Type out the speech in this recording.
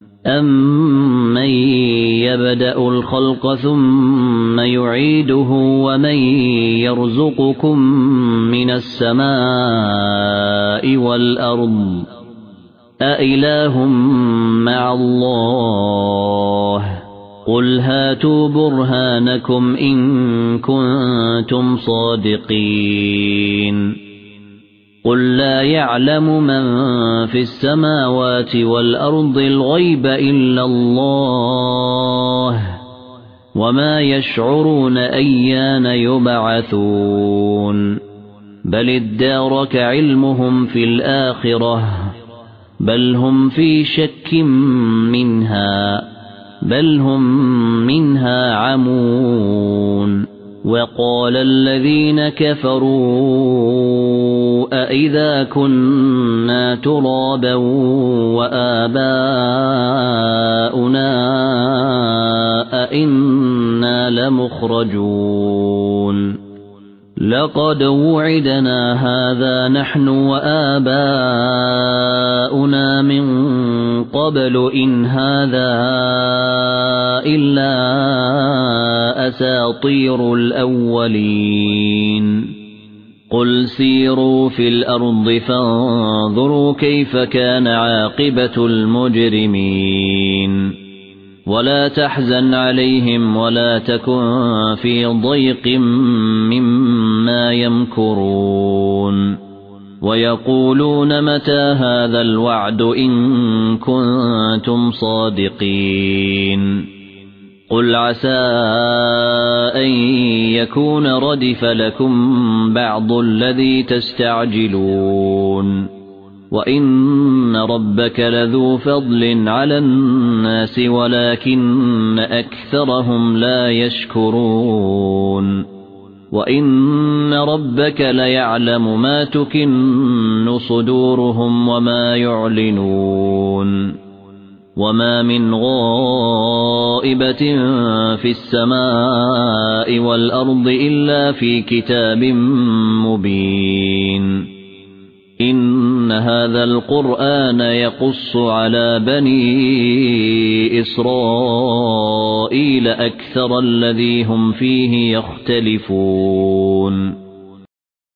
أَمَّن يَبْدَأُ الْخَلْقَ ثُمَّ يُعِيدُهُ وَمَن يَرْزُقُكُم مِّنَ السَّمَاءِ وَالْأَرْضِ أَإِلَٰهٌ مَّعَ اللَّهِ قُلْ هَاتُوا بُرْهَانَكُمْ إِن كُنتُمْ صَادِقِينَ قُل لَّا يَعْلَمُ مَن فِي السَّمَاوَاتِ وَالْأَرْضِ الْغَيْبَ إِلَّا اللَّهُ وَمَا يَشْعُرُونَ أَيَّانَ يُبْعَثُونَ بَلِ ادَّارَكَ عِلْمُهُمْ فِي الْآخِرَةِ بَلْ هُمْ فِي شَكٍّ مِّنْهَا بَلْ هُمْ مِنْهَا عَمُونَ وَقَالَ الَّذِينَ كَفَرُوا أَإِذَا كُنَّا تُرَابًا وَآبَاؤُنَا أَإِنَّا لَمُخْرَجُونَ لَقَدْ وُعِدْنَا هَذَا نَحْنُ وَآبَاؤُنَا مِنْ قَبْلُ إِنْ هَذَا إِلَّا أَسَاطِيرُ الْأَوَّلِينَ قُلْ سِيرُوا فِي الْأَرْضِ فَانظُرُوا كَيْفَ كَانَ عَاقِبَةُ الْمُجْرِمِينَ وَلَا تَحْزَنْ عَلَيْهِمْ وَلَا تَكُنْ فِي ضَيْقٍ مِّمَّا يَمْكُرُونَ وَيَقُولُونَ مَتَى هَذَا الْوَعْدُ إِن كُنتُمْ صَادِقِينَ قُلْ عَسَىٰ أَن يَكُونَ رَدِفَ لَكُم بَعْضُ الَّذِي تَسْتَعْجِلُونَ وَإِنَّ رَبَّكَ لَذُو فَضْلٍ عَلَى النَّاسِ وَلَكِنَّ أَكْثَرَهُمْ لَا يَشْكُرُونَ وَإِنَّ رَبَّكَ لَيَعْلَمُ مَا تُكِنُّ صُدُورُهُمْ وَمَا يُعْلِنُونَ وَمَا مِنْ غَائِبَةٍ فِي السَّمَاءِ وَالْأَرْضِ إِلَّا فِي كِتَابٍ مُبِينٍ إِنَّ هَذَا الْقُرْآنَ يَقُصُّ عَلَى بَنِي إِسْرَائِيلَ أَكْثَرَ الَّذِي هُمْ فِيهِ يَخْتَلِفُونَ